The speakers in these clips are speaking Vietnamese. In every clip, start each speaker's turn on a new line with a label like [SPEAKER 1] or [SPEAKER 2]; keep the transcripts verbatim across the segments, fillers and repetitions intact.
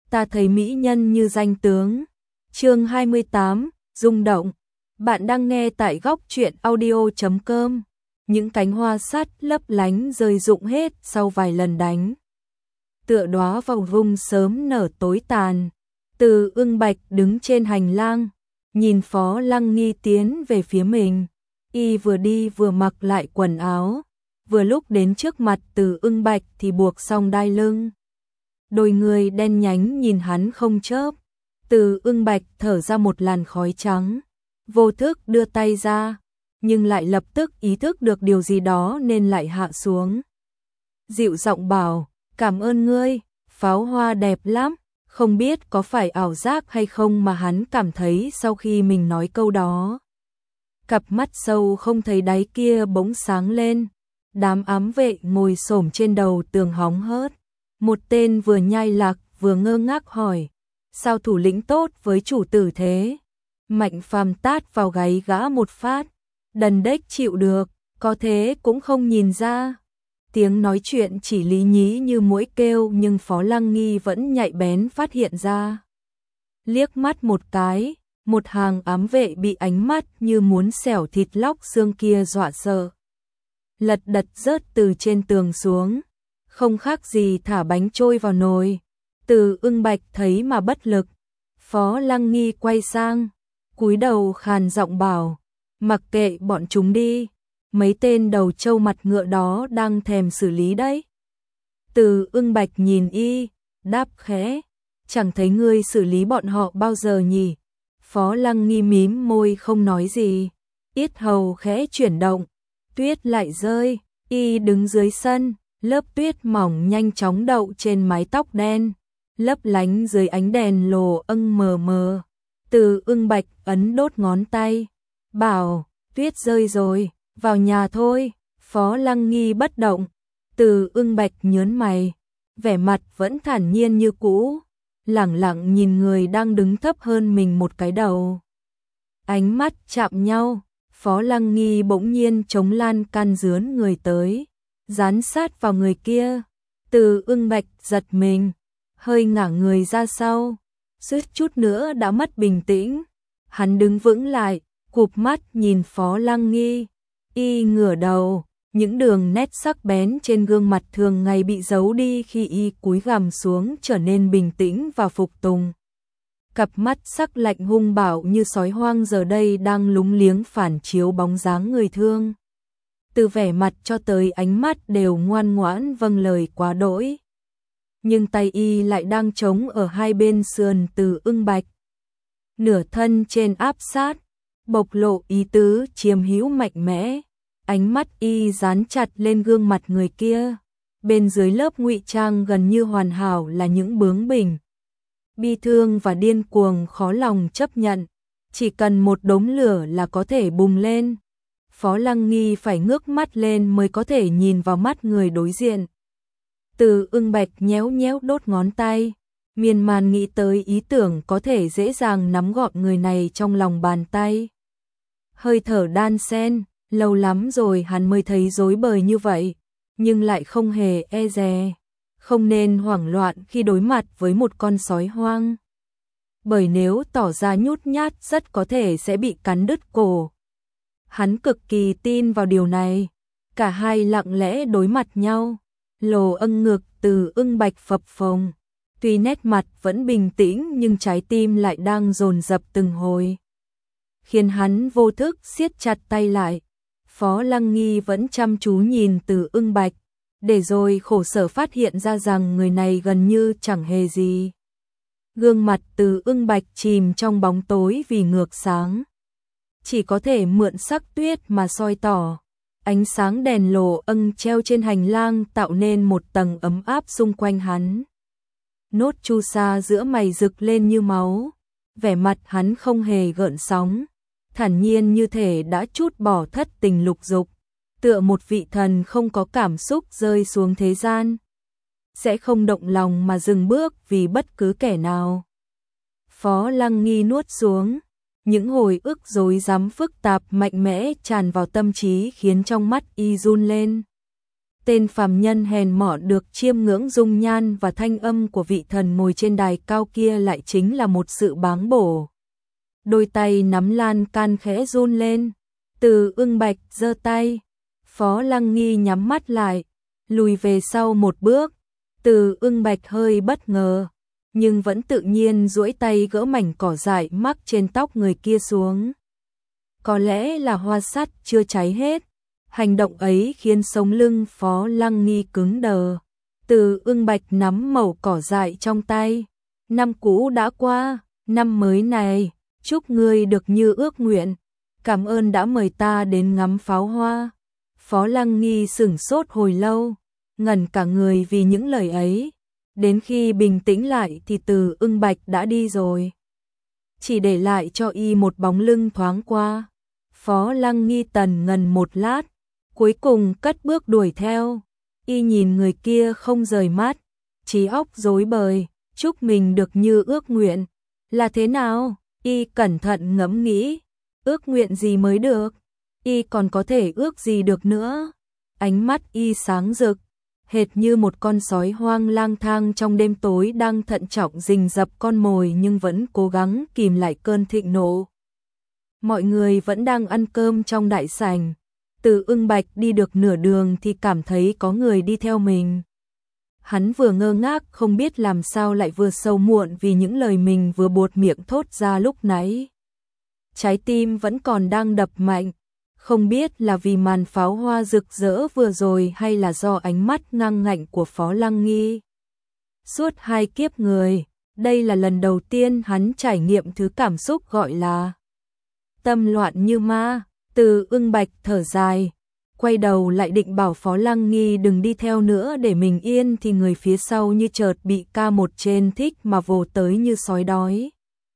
[SPEAKER 1] ta thấy mỹ nhân như danh tướng. Chương hai mươi tám, rung động. Bạn đang nghe tại góc truyện audio chấm com. Những cánh hoa sắt lấp lánh rơi rụng hết sau vài lần đánh. Tựa đóa vào vung sớm nở tối tàn. Từ Ưng Bạch đứng trên hành lang, nhìn Phó Lăng Nghi tiến về phía mình. Y vừa đi vừa mặc lại quần áo, vừa lúc đến trước mặt Từ Ưng Bạch thì buộc xong đai lưng. Đôi người đen nhánh nhìn hắn không chớp. Từ Ưng Bạch thở ra một làn khói trắng, vô thức đưa tay ra, nhưng lại lập tức ý thức được điều gì đó nên lại hạ xuống. Dịu giọng bảo, cảm ơn ngươi, pháo hoa đẹp lắm. Không biết có phải ảo giác hay không mà hắn cảm thấy sau khi mình nói câu đó. Cặp mắt sâu không thấy đáy kia bỗng sáng lên. Đám ám vệ ngồi xổm trên đầu tường hóng hớt. Một tên vừa nhai lạc vừa ngơ ngác hỏi, sao thủ lĩnh tốt với chủ tử thế? Mạnh Phàm tát vào gáy gã một phát, đần đếch chịu được, có thế cũng không nhìn ra. Tiếng nói chuyện chỉ lý nhí như muỗi kêu nhưng Phó Lăng Nghi vẫn nhạy bén phát hiện ra. Liếc mắt một cái, một hàng ám vệ bị ánh mắt như muốn xẻo thịt lóc xương kia dọa sợ. Lật đật rớt từ trên tường xuống, không khác gì thả bánh trôi vào nồi. Từ Ưng Bạch thấy mà bất lực. Phó Lăng Nghi quay sang, cúi đầu khàn giọng bảo, mặc kệ bọn chúng đi. Mấy tên đầu trâu mặt ngựa đó đang thèm xử lý đấy. Từ Ưng Bạch nhìn y, đáp khẽ, chẳng thấy ngươi xử lý bọn họ bao giờ nhỉ? Phó Lăng Nghi mím môi không nói gì, yết hầu khẽ chuyển động, tuyết lại rơi, y đứng dưới sân, lớp tuyết mỏng nhanh chóng đậu trên mái tóc đen, lấp lánh dưới ánh đèn lồ âng mờ mờ. Từ Ưng Bạch ấn đốt ngón tay, bảo, tuyết rơi rồi. Vào nhà thôi. Phó Lăng Nghi bất động. Từ Ưng Bạch nhớn mày, vẻ mặt vẫn thản nhiên như cũ, lẳng lặng nhìn người đang đứng thấp hơn mình một cái đầu. Ánh mắt chạm nhau, Phó Lăng Nghi bỗng nhiên chống lan can dướn người tới, dán sát vào người kia. Từ Ưng Bạch giật mình, hơi ngả người ra sau, suýt chút nữa đã mất bình tĩnh. Hắn đứng vững lại, cụp mắt nhìn Phó Lăng Nghi. Y ngửa đầu, những đường nét sắc bén trên gương mặt thường ngày bị giấu đi khi y cúi gằm xuống trở nên bình tĩnh và phục tùng. Cặp mắt sắc lạnh hung bạo như sói hoang giờ đây đang lúng liếng phản chiếu bóng dáng người thương. Từ vẻ mặt cho tới ánh mắt đều ngoan ngoãn vâng lời quá đỗi. Nhưng tay y lại đang trống ở hai bên sườn Từ Ưng Bạch. Nửa thân trên áp sát, bộc lộ ý tứ chiếm hữu mạnh mẽ. Ánh mắt y dán chặt lên gương mặt người kia, bên dưới lớp ngụy trang gần như hoàn hảo là những bướng bỉnh, bi thương và điên cuồng khó lòng chấp nhận. Chỉ cần một đống lửa là có thể bùng lên. Phó Lăng Nghi phải ngước mắt lên mới có thể nhìn vào mắt người đối diện. Từ Ưng Bạch nhéo nhéo đốt ngón tay, miên man nghĩ tới ý tưởng có thể dễ dàng nắm gọn người này trong lòng bàn tay. Hơi thở đan xen. Lâu lắm rồi hắn mới thấy rối bời như vậy, nhưng lại không hề e dè, không nên hoảng loạn khi đối mặt với một con sói hoang. Bởi nếu tỏ ra nhút nhát rất có thể sẽ bị cắn đứt cổ. Hắn cực kỳ tin vào điều này. Cả hai lặng lẽ đối mặt nhau, lồ âng ngực Từ Ưng Bạch phập phồng. Tuy nét mặt vẫn bình tĩnh nhưng trái tim lại đang dồn dập từng hồi, khiến hắn vô thức siết chặt tay lại. Phó Lăng Nghi vẫn chăm chú nhìn Từ Ưng Bạch, để rồi khổ sở phát hiện ra rằng người này gần như chẳng hề gì. Gương mặt Từ Ưng Bạch chìm trong bóng tối vì ngược sáng, chỉ có thể mượn sắc tuyết mà soi tỏ. Ánh sáng đèn lồ âng treo trên hành lang tạo nên một tầng ấm áp xung quanh hắn. Nốt chu sa giữa mày rực lên như máu, vẻ mặt hắn không hề gợn sóng, thản nhiên như thể đã trút bỏ thất tình lục dục, tựa một vị thần không có cảm xúc rơi xuống thế gian, sẽ không động lòng mà dừng bước vì bất cứ kẻ nào. Phó Lăng Nghi nuốt xuống, những hồi ức rối rắm phức tạp mạnh mẽ tràn vào tâm trí khiến trong mắt y run lên. tên phàm nhân hèn mọn được chiêm ngưỡng dung nhan và thanh âm của vị thần ngồi trên đài cao kia lại chính là một sự báng bổ. Đôi tay nắm lan can khẽ run lên, Từ Ưng Bạch giơ tay, Phó Lăng Nghi nhắm mắt lại, lùi về sau một bước. Từ Ưng Bạch hơi bất ngờ, nhưng vẫn tự nhiên duỗi tay gỡ mảnh cỏ dại mắc trên tóc người kia xuống. Có lẽ là hoa sắt chưa cháy hết, hành động ấy khiến sống lưng Phó Lăng Nghi cứng đờ. Từ Ưng Bạch nắm mẩu cỏ dại trong tay, năm cũ đã qua, năm mới này, chúc ngươi được như ước nguyện, cảm ơn đã mời ta đến ngắm pháo hoa. Phó Lăng Nghi sửng sốt hồi lâu, ngẩn cả người vì những lời ấy, đến khi bình tĩnh lại thì Từ Ưng Bạch đã đi rồi, chỉ để lại cho y một bóng lưng thoáng qua. Phó Lăng Nghi tần ngần một lát, cuối cùng cất bước đuổi theo. Y nhìn người kia không rời mắt, trí óc rối bời, chúc mình được như ước nguyện. Là thế nào? Y cẩn thận ngẫm nghĩ, ước nguyện gì mới được? Y còn có thể ước gì được nữa? Ánh mắt y sáng rực, hệt như một con sói hoang lang thang trong đêm tối đang thận trọng rình rập con mồi nhưng vẫn cố gắng kìm lại cơn thịnh nộ. Mọi người vẫn đang ăn cơm trong đại sảnh. Từ Ưng Bạch đi được nửa đường thì cảm thấy có người đi theo mình. Hắn vừa ngơ ngác không biết làm sao lại vừa sầu muộn vì những lời mình vừa buột miệng thốt ra lúc nãy. Trái tim vẫn còn đang đập mạnh, không biết là vì màn pháo hoa rực rỡ vừa rồi hay là do ánh mắt ngang ngạnh của Phó Lăng Nghi. Suốt hai kiếp người, đây là lần đầu tiên hắn trải nghiệm thứ cảm xúc gọi là tâm loạn như ma. Từ Ưng Bạch thở dài, quay đầu lại định bảo Phó Lăng Nghi đừng đi theo nữa để mình yên thì người phía sau như chợt bị ca một trên thích mà vồ tới như sói đói.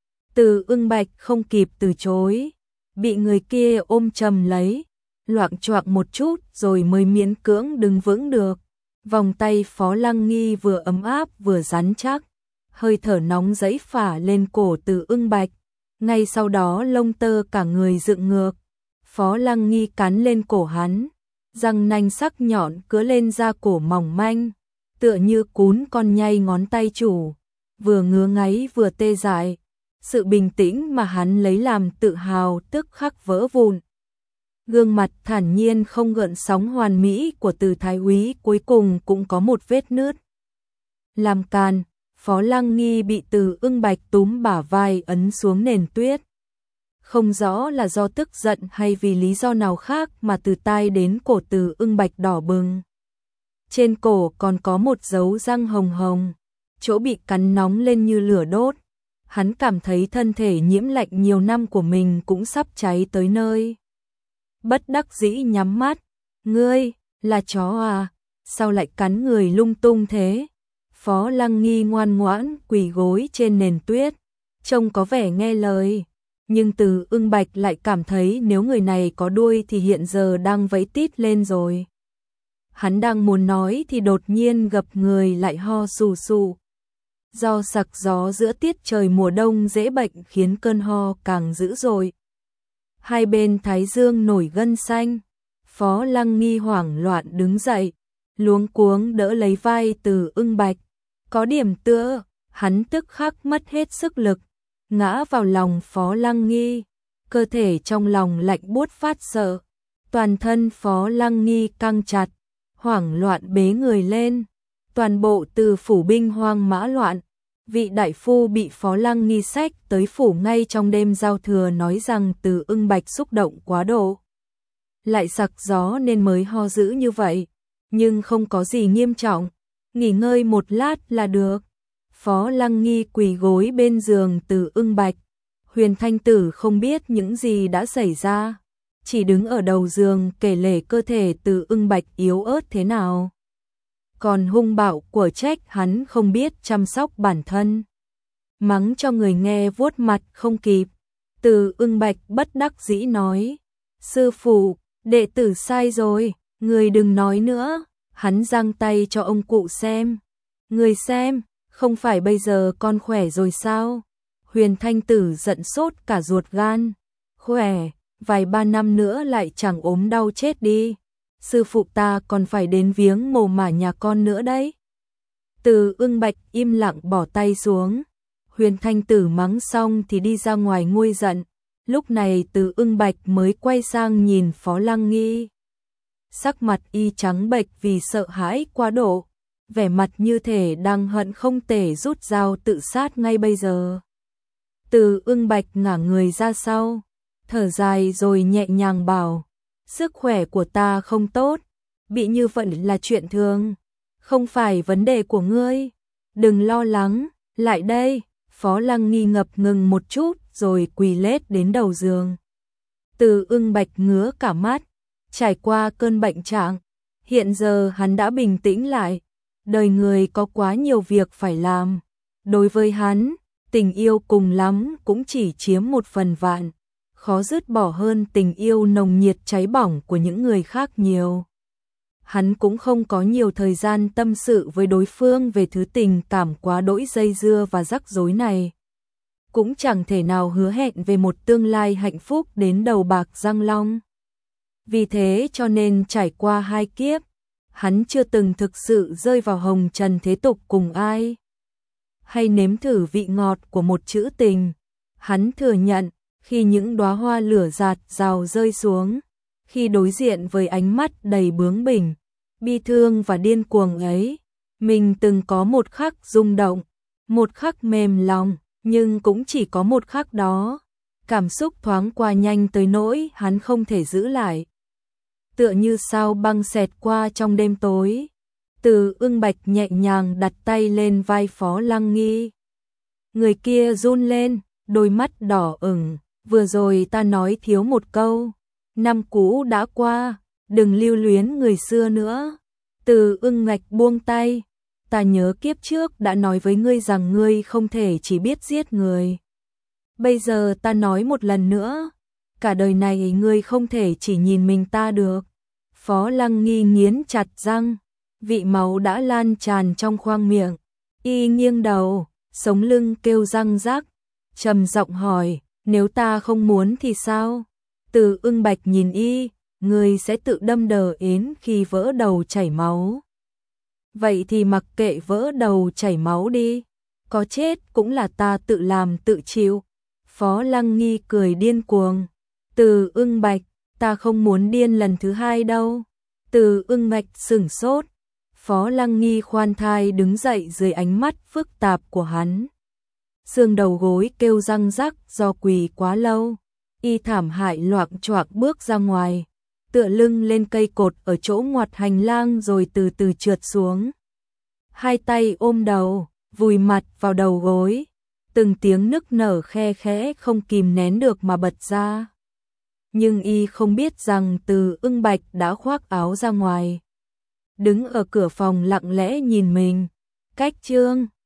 [SPEAKER 1] Từ Ưng Bạch không kịp từ chối, bị người kia ôm chầm lấy, loạng choạng một chút rồi mới miễn cưỡng đứng vững được. Vòng tay Phó Lăng Nghi vừa ấm áp vừa rắn chắc, hơi thở nóng dẫy phả lên cổ Từ Ưng Bạch, ngay sau đó lông tơ cả người dựng ngược. Phó Lăng Nghi cắn lên cổ hắn, răng nanh sắc nhọn cứa lên da cổ mỏng manh, tựa như cún con nhai ngón tay chủ, vừa ngứa ngáy vừa tê dại. Sự bình tĩnh mà hắn lấy làm tự hào tức khắc vỡ vụn. Gương mặt thản nhiên không gợn sóng hoàn mỹ của Từ Thái úy cuối cùng cũng có một vết nứt. Làm càn, Phó Lăng Nghi bị Từ Ưng Bạch túm bả vai ấn xuống nền tuyết. Không rõ là do tức giận hay vì lý do nào khác mà từ tai đến cổ Từ Ưng Bạch đỏ bừng. Trên cổ còn có một dấu răng hồng hồng, chỗ bị cắn nóng lên như lửa đốt. Hắn cảm thấy thân thể nhiễm lạnh nhiều năm của mình cũng sắp cháy tới nơi. Bất đắc dĩ nhắm mắt, ngươi, là chó à, sao lại cắn người lung tung thế? Phó Lăng Nghi ngoan ngoãn quỳ gối trên nền tuyết, trông có vẻ nghe lời. Nhưng Từ Ưng Bạch lại cảm thấy nếu người này có đuôi thì hiện giờ đang vẫy tít lên rồi. Hắn đang muốn nói thì đột nhiên gập người lại ho sù sù. Do sặc gió giữa tiết trời mùa đông dễ bệnh khiến cơn ho càng dữ dội. Hai bên thái dương nổi gân xanh. Phó Lăng Nghi hoảng loạn đứng dậy, luống cuống đỡ lấy vai Từ Ưng Bạch. Có điểm tựa, hắn tức khắc mất hết sức lực, ngã vào lòng Phó Lăng Nghi, cơ thể trong lòng lạnh buốt phát sợ, toàn thân Phó Lăng Nghi căng chặt, hoảng loạn bế người lên, toàn bộ Từ phủ binh hoang mã loạn. Vị đại phu bị Phó Lăng Nghi xách tới phủ ngay trong đêm giao thừa nói rằng Từ Ưng Bạch xúc động quá độ, lại sặc gió nên mới ho dữ như vậy, nhưng không có gì nghiêm trọng, nghỉ ngơi một lát là được. Phó Lăng Nghi quỳ gối bên giường Từ Ưng Bạch. Huyền Thanh Tử không biết những gì đã xảy ra, chỉ đứng ở đầu giường kể lể cơ thể Từ Ưng Bạch yếu ớt thế nào. Còn hung bạo của trách hắn không biết chăm sóc bản thân, mắng cho người nghe vuốt mặt không kịp. Từ Ưng Bạch bất đắc dĩ nói, sư phụ, đệ tử sai rồi, người đừng nói nữa. Hắn giang tay cho ông cụ xem, người xem, không phải bây giờ con khỏe rồi sao? Huyền Thanh Tử giận sốt cả ruột gan, khỏe, vài ba năm nữa lại chẳng ốm đau chết đi. sư phụ ta còn phải đến viếng mồ mả nhà con nữa đấy. Từ Ưng Bạch im lặng bỏ tay xuống. Huyền Thanh Tử mắng xong thì đi ra ngoài nguôi giận. Lúc này Từ Ưng Bạch mới quay sang nhìn Phó Lăng Nghi. Sắc mặt y trắng bệch vì sợ hãi quá độ, vẻ mặt như thể đang hận không thể rút dao tự sát ngay bây giờ. Từ Ưng Bạch ngả người ra sau, thở dài rồi nhẹ nhàng bảo, sức khỏe của ta không tốt, bị như vậy là chuyện thường, không phải vấn đề của ngươi, đừng lo lắng, lại đây. Phó Lăng Nghi ngập ngừng một chút rồi quỳ lết đến đầu giường. Từ Ưng Bạch ngứa cả mắt, trải qua cơn bệnh trạng, hiện giờ hắn đã bình tĩnh lại, đời người có quá nhiều việc phải làm. Đối với hắn, tình yêu cùng lắm cũng chỉ chiếm một phần vạn, khó dứt bỏ hơn tình yêu nồng nhiệt cháy bỏng của những người khác nhiều. Hắn cũng không có nhiều thời gian tâm sự với đối phương về thứ tình cảm quá đỗi dây dưa và rắc rối này. Cũng chẳng thể nào hứa hẹn về một tương lai hạnh phúc đến đầu bạc răng long. Vì thế cho nên trải qua hai kiếp, hắn chưa từng thực sự rơi vào hồng trần thế tục cùng ai. Hay nếm thử vị ngọt của một chữ tình. Hắn thừa nhận, khi những đóa hoa lửa rạt rào rơi xuống, khi đối diện với ánh mắt đầy bướng bỉnh, bi thương và điên cuồng ấy, mình từng có một khắc rung động, một khắc mềm lòng, nhưng cũng chỉ có một khắc đó. Cảm xúc thoáng qua nhanh tới nỗi hắn không thể giữ lại. Tựa như sao băng xẹt qua trong đêm tối. Từ Ưng Bạch nhẹ nhàng đặt tay lên vai Phó Lăng Nghi. Người kia run lên, đôi mắt đỏ ửng. Vừa rồi ta nói thiếu một câu. Năm cũ đã qua, đừng lưu luyến người xưa nữa. Từ Ưng Bạch buông tay. Ta nhớ kiếp trước đã nói với ngươi rằng ngươi không thể chỉ biết giết người. Bây giờ ta nói một lần nữa. Cả đời này ngươi không thể chỉ nhìn mình ta được. Phó Lăng Nghi nghiến chặt răng. Vị máu đã lan tràn trong khoang miệng. Y nghiêng đầu, sống lưng kêu răng rắc. Trầm giọng hỏi, nếu ta không muốn thì sao? Từ Ưng Bạch nhìn y, ngươi sẽ tự đâm đờ ến khi vỡ đầu chảy máu. Vậy thì mặc kệ vỡ đầu chảy máu đi. Có chết cũng là ta tự làm tự chịu. Phó Lăng Nghi cười điên cuồng. Từ Ưng Bạch, ta không muốn điên lần thứ hai đâu. Từ Ưng Bạch sửng sốt. Phó Lăng Nghi khoan thai đứng dậy dưới ánh mắt phức tạp của hắn. Xương đầu gối kêu răng rắc do quỳ quá lâu. Y thảm hại loạng choạng bước ra ngoài, tựa lưng lên cây cột ở chỗ ngoặt hành lang rồi từ từ trượt xuống. Hai tay ôm đầu, vùi mặt vào đầu gối, từng tiếng nức nở khe khẽ không kìm nén được mà bật ra. Nhưng y không biết rằng Từ Ưng Bạch đã khoác áo ra ngoài, đứng ở cửa phòng lặng lẽ nhìn mình. Cách Trương